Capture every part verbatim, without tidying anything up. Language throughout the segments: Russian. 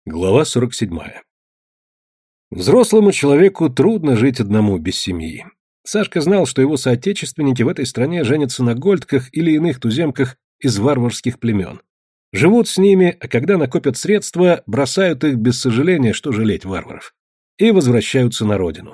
Глава сорок седьмая. Взрослому человеку трудно жить одному без семьи. Сашка знал, что его соотечественники в этой стране женятся на гольдках или иных туземках из варварских племен. Живут с ними, а когда накопят средства, бросают их без сожаления, что жалеть варваров, и возвращаются на родину.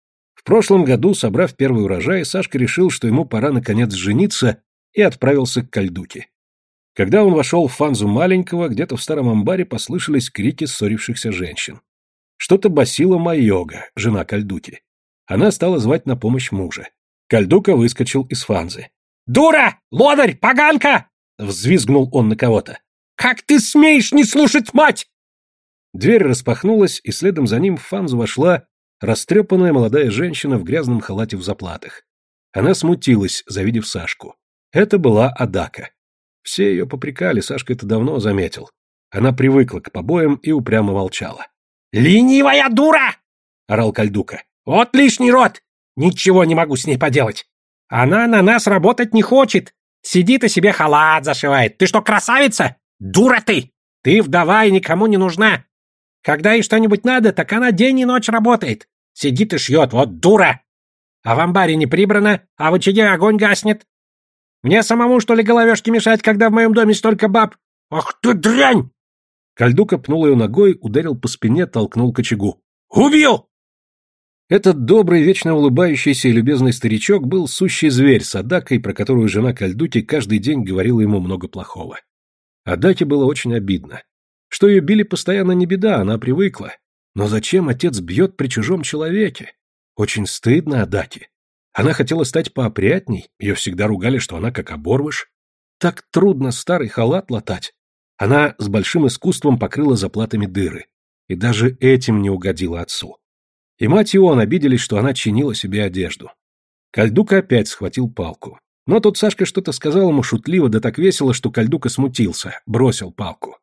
В прошлом году, собрав первый урожай, Сашка решил, что ему пора наконец жениться, и отправился к Кальдуке. Когда он вошел в фанзу маленького, где-то в старом амбаре послышались крики ссорившихся женщин. Что-то басила Майога, жена Кальдуки. Она стала звать на помощь мужа. Кальдука выскочил из фанзы. «Дура! Лодырь! Поганка!» — взвизгнул он на кого-то. «Как ты смеешь не слушать мать?» Дверь распахнулась, и следом за ним в фанзу вошла растрепанная молодая женщина в грязном халате в заплатах. Она смутилась, завидев Сашку. Это была Адака. Все ее попрекали, Сашка это давно заметил. Она привыкла к побоям и упрямо молчала. «Ленивая дура!» — орал Кальдука. «Вот лишний рот! Ничего не могу с ней поделать. Она на нас работать не хочет. Сидит и себе халат зашивает. Ты что, красавица? Дура ты! Ты вдова и никому не нужна. Когда ей что-нибудь надо, так она день и ночь работает. Сидит и шьет, вот дура! А в амбаре не прибрано, а в очаге огонь гаснет. Мне самому, что ли, головешки мешать, когда в моем доме столько баб? Ах ты дрянь!» Кальдука пнул ее ногой, ударил по спине, толкнул к очагу. «Убил!» Этот добрый, вечно улыбающийся и любезный старичок был сущий зверь с Адакой, про которую жена Кальдуки каждый день говорила ему много плохого. Адаке было очень обидно. Что ее били постоянно не беда, она привыкла. Но зачем отец бьет при чужом человеке? Очень стыдно Адаке. Она хотела стать поопрятней, ее всегда ругали, что она как оборвыш. Так трудно старый халат латать. Она с большим искусством покрыла заплатами дыры. И даже этим не угодила отцу. И мать и он обиделись, что она чинила себе одежду. Кальдука опять схватил палку. Но тут Сашка что-то сказал ему шутливо, да так весело, что Кальдука смутился, бросил палку.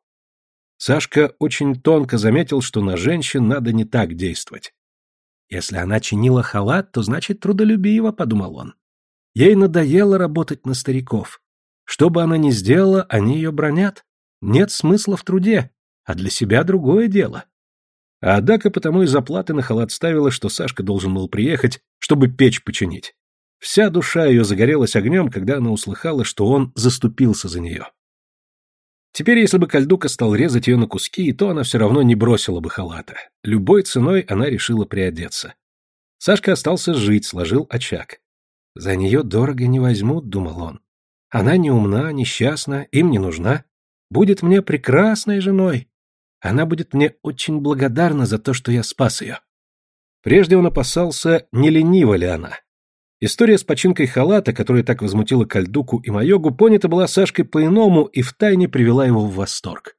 Сашка очень тонко заметил, что на женщин надо не так действовать. «Если она чинила халат, то значит трудолюбива», — подумал он. Ей надоело работать на стариков. Что бы она ни сделала, они ее бранят. Нет смысла в труде, а для себя другое дело. А Адака потому и заплаты на халат ставила, что Сашка должен был приехать, чтобы печь починить. Вся душа ее загорелась огнем, когда она услыхала, что он заступился за нее. Теперь, если бы Кальдука стал резать ее на куски, то она все равно не бросила бы халата. Любой ценой она решила приодеться. Сашка остался жить, сложил очаг. «За нее дорого не возьмут», — думал он. «Она не умна, несчастна, им не нужна. Будет мне прекрасной женой. Она будет мне очень благодарна за то, что я спас ее». Прежде он опасался, не ленива ли она. История с починкой халата, которая так возмутила Кальдуку и Майогу, понята была Сашкой по-иному и втайне привела его в восторг.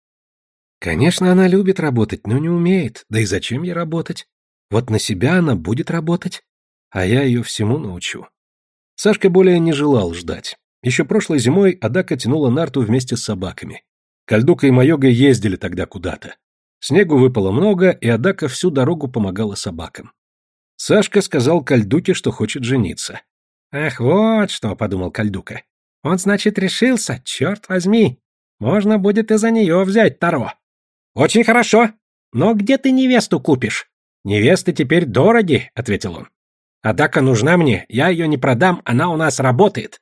Конечно, она любит работать, но не умеет. Да и зачем ей работать? Вот на себя она будет работать, а я ее всему научу. Сашка более не желал ждать. Еще прошлой зимой Адака тянула нарту вместе с собаками. Кальдука и Майога ездили тогда куда-то. Снегу выпало много, и Адака всю дорогу помогала собакам. Сашка сказал Кальдуке, что хочет жениться. «Ах, вот что», — подумал Кальдука. «Он, значит, решился, черт возьми. Можно будет и за нее взять Таро». «Очень хорошо. Но где ты невесту купишь?» «Невесты теперь дороги», — ответил он. «Адака нужна мне, я ее не продам, она у нас работает».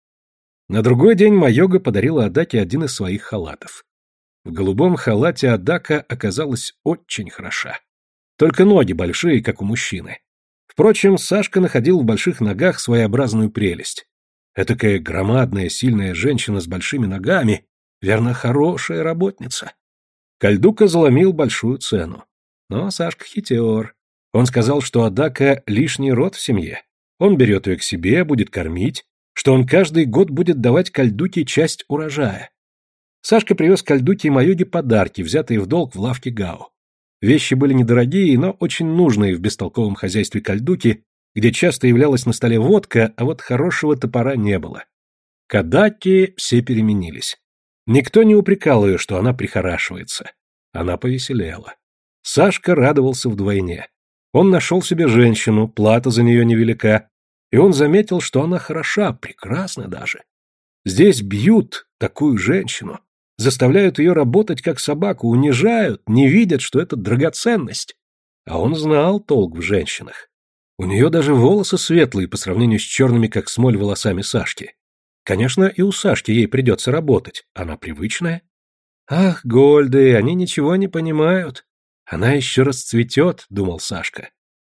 На другой день Майога подарила Адаке один из своих халатов. В голубом халате Адака оказалась очень хороша. Только ноги большие, как у мужчины. Впрочем, Сашка находил в больших ногах своеобразную прелесть. Этакая громадная, сильная женщина с большими ногами, верно, хорошая работница. Кальдука заломил большую цену. Но Сашка хитер. Он сказал, что Адака лишний род в семье. Он берет ее к себе, будет кормить, что он каждый год будет давать Кальдуке часть урожая. Сашка привез Кальдуке и Майоге подарки, взятые в долг в лавке Гао. Вещи были недорогие, но очень нужные в бестолковом хозяйстве Кальдуки, где часто являлась на столе водка, а вот хорошего топора не было. К Адаке все переменились. Никто не упрекал ее, что она прихорашивается. Она повеселела. Сашка радовался вдвойне. Он нашел себе женщину, плата за нее невелика, и он заметил, что она хороша, прекрасна даже. Здесь бьют такую женщину. заставляют ее работать как собаку, унижают, не видят, что это драгоценность. А он знал толк в женщинах. У нее даже волосы светлые по сравнению с черными, как смоль, волосами Сашки. Конечно, и у Сашки ей придется работать, она привычная. Ах, Гольды, они ничего не понимают. Она еще расцветет, думал Сашка.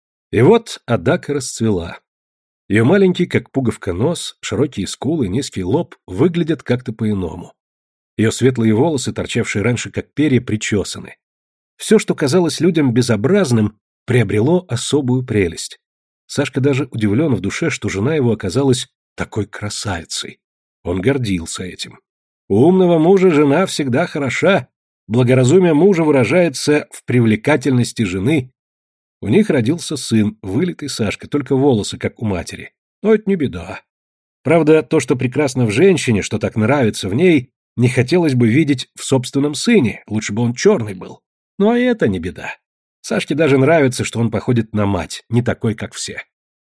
И вот Адака расцвела. Ее маленький, как пуговка, нос, широкие скулы, низкий лоб выглядят как-то по-иному. Ее светлые волосы, торчавшие раньше как перья, причесаны. Все, что казалось людям безобразным, приобрело особую прелесть. Сашка даже удивлен в душе, что жена его оказалась такой красавицей. Он гордился этим. У умного мужа жена всегда хороша, благоразумие мужа выражается в привлекательности жены. У них родился сын, вылитый Сашка, только волосы, как у матери. Но это не беда. Правда, то, что прекрасно в женщине, что так нравится в ней, не хотелось бы видеть в собственном сыне, лучше бы он черный был. Но и это не беда. Сашке даже нравится, что он походит на мать, не такой, как все.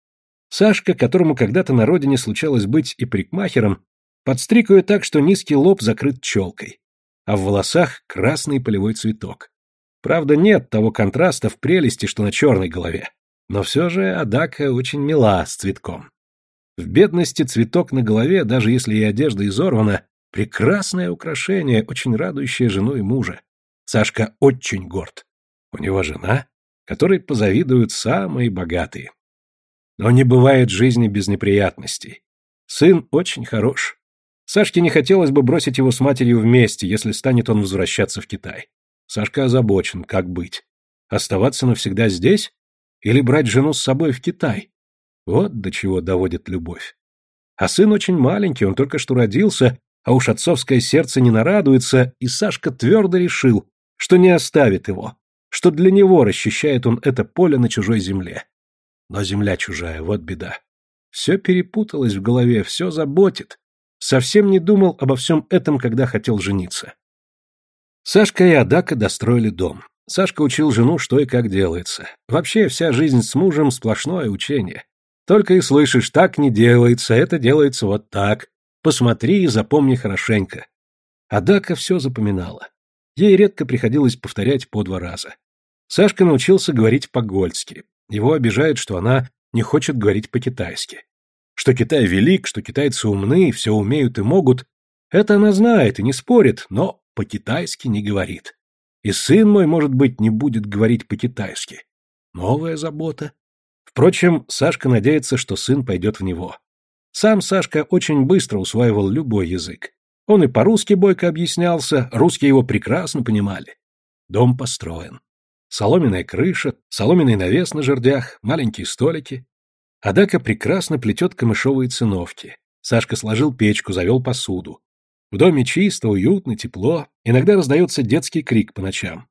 Сашка, которому когда-то на родине случалось быть и парикмахером, подстриг ее так, что низкий лоб закрыт челкой, а в волосах красный полевой цветок. Правда, нет того контраста в прелести, что на черной голове, но все же Адака очень мила с цветком. В бедности цветок на голове, даже если и одежда изорвана, прекрасное украшение, очень радующее жену и мужа. Сашка очень горд. У него жена, которой позавидуют самые богатые. Но не бывает жизни без неприятностей. Сын очень хорош. Сашке не хотелось бы бросить его с матерью вместе, если станет он возвращаться в Китай. Сашка озабочен, как быть. Оставаться навсегда здесь? Или брать жену с собой в Китай? Вот до чего доводит любовь. А сын очень маленький, он только что родился, а уж отцовское сердце не нарадуется, и Сашка твердо решил, что не оставит его, что для него расчищает он это поле на чужой земле. Но земля чужая, вот беда. Все перепуталось в голове, все заботит. Совсем не думал обо всем этом, когда хотел жениться. Сашка и Адака достроили дом. Сашка учил жену, что и как делается. Вообще, вся жизнь с мужем — сплошное учение. Только и слышишь, так не делается, это делается вот так. Посмотри и запомни хорошенько. Адака все запоминала. Ей редко приходилось повторять по два раза. Сашка научился говорить по-гольски. Его обижает, что она не хочет говорить по-китайски. Что Китай велик, что китайцы умны, все умеют и могут, это она знает и не спорит, но по-китайски не говорит. И сын мой, может быть, не будет говорить по-китайски. Новая забота. Впрочем, Сашка надеется, что сын пойдет в него. Сам Сашка очень быстро усваивал любой язык. Он и по-русски бойко объяснялся, русские его прекрасно понимали. Дом построен. Соломенная крыша, соломенный навес на жердях, маленькие столики. Адака прекрасно плетет камышовые циновки. Сашка сложил печку, завел посуду. В доме чисто, уютно, тепло. Иногда раздается детский крик по ночам.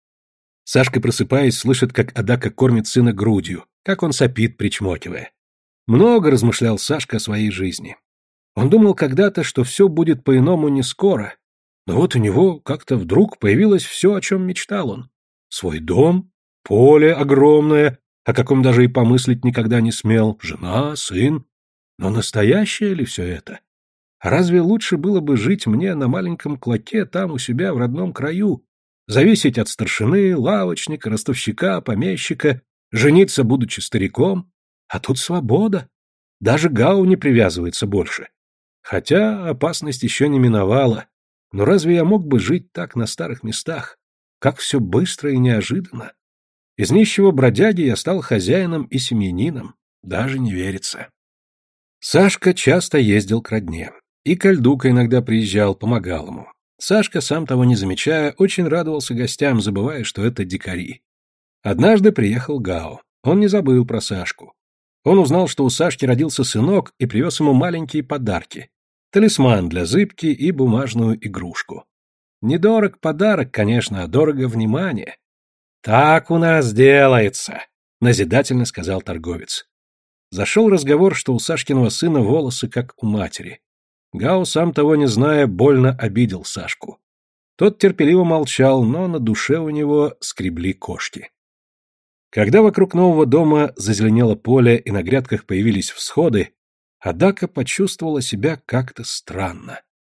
Сашка, просыпаясь, слышит, как Адака кормит сына грудью, как он сопит, причмокивая. Много размышлял Сашка о своей жизни. Он думал когда-то, что все будет по-иному не скоро. Но вот у него как-то вдруг появилось все, о чем мечтал он. Свой дом, поле огромное, о каком даже и помыслить никогда не смел, жена, сын. Но настоящее ли все это? Разве лучше было бы жить мне на маленьком клоке там у себя в родном краю, зависеть от старшины, лавочника, ростовщика, помещика, жениться, будучи стариком? А тут свобода. Даже Гау не привязывается больше. Хотя опасность еще не миновала. Но разве я мог бы жить так на старых местах? Как все быстро и неожиданно. Из нищего бродяги я стал хозяином и семьянином. Даже не верится. Сашка часто ездил к родне. И Кальдука иногда приезжал, помогал ему. Сашка, сам того не замечая, очень радовался гостям, забывая, что это дикари. Однажды приехал Гао. Он не забыл про Сашку. Он узнал, что у Сашки родился сынок, и привез ему маленькие подарки. Талисман для зыбки и бумажную игрушку. Недорог подарок, конечно, а дорого внимание. «Так у нас делается», — назидательно сказал торговец. Зашел разговор, что у Сашкиного сына волосы, как у матери. Гао, сам того не зная, больно обидел Сашку. Тот терпеливо молчал, но на душе у него скребли кошки. Когда вокруг нового дома зазеленело поле и на грядках появились всходы, Адака почувствовала себя как-то странно.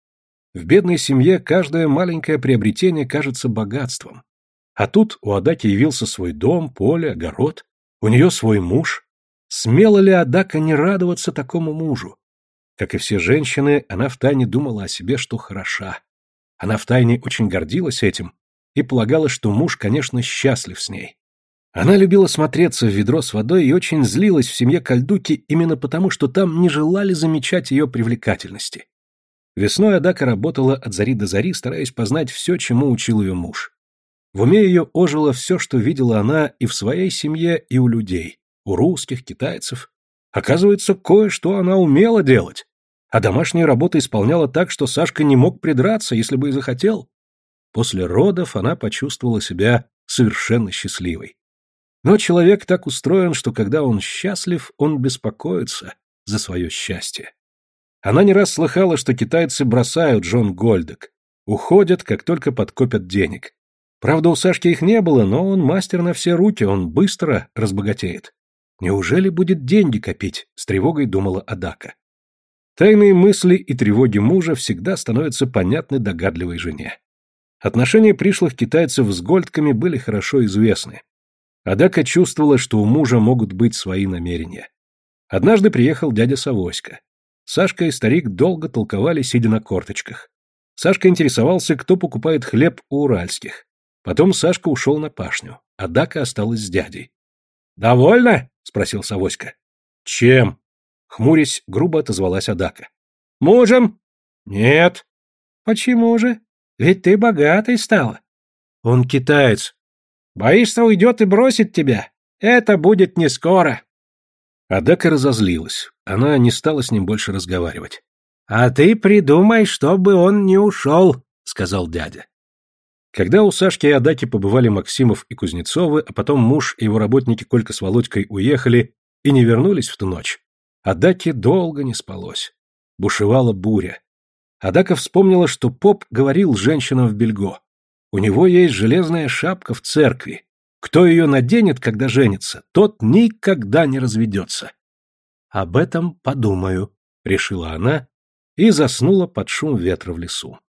В бедной семье каждое маленькое приобретение кажется богатством. А тут у Адаки явился свой дом, поле, огород, у нее свой муж. Смела ли Адака не радоваться такому мужу? Как и все женщины, она втайне думала о себе, что хороша. Она втайне очень гордилась этим и полагала, что муж, конечно, счастлив с ней. Она любила смотреться в ведро с водой и очень злилась в семье Кальдуки именно потому, что там не желали замечать ее привлекательности. Весной Адака работала от зари до зари, стараясь познать все, чему учил ее муж. В уме ее ожило все, что видела она и в своей семье, и у людей, у русских, китайцев. Оказывается, кое-что она умела делать, а домашние работы исполняла так, что Сашка не мог придраться, если бы и захотел. После родов она почувствовала себя совершенно счастливой. Но человек так устроен, что когда он счастлив, он беспокоится за свое счастье. Она не раз слыхала, что китайцы бросают жен Гольдек, уходят, как только подкопят денег. Правда, у Сашки их не было, но он мастер на все руки, он быстро разбогатеет. Неужели будет деньги копить, с тревогой думала Адака. Тайные мысли и тревоги мужа всегда становятся понятны догадливой жене. Отношения пришлых китайцев с Гольдками были хорошо известны. Адака чувствовала, что у мужа могут быть свои намерения. Однажды приехал дядя Савоська. Сашка и старик долго толковали, сидя на корточках. Сашка интересовался, кто покупает хлеб у уральских. Потом Сашка ушел на пашню. Адака осталась с дядей. «Довольно?» — спросил Савоська. «Чем?» — хмурясь, грубо отозвалась Адака. «Мужем?» «Нет». «Почему же? Ведь ты богатой стала». «Он китаец». «Боишься, уйдет и бросит тебя? Это будет не скоро». Адака разозлилась. Она не стала с ним больше разговаривать. «А ты придумай, чтобы он не ушел», — сказал дядя. Когда у Сашки и Адаки побывали Максимов и Кузнецовы, а потом муж и его работники Колька с Володькой уехали и не вернулись в ту ночь, Адаке долго не спалось. Бушевала буря. Адака вспомнила, что поп говорил женщинам в Бельго. У него есть железная шапка в церкви. Кто ее наденет, когда женится, тот никогда не разведется. «Об этом подумаю», — решила она и заснула под шум ветра в лесу.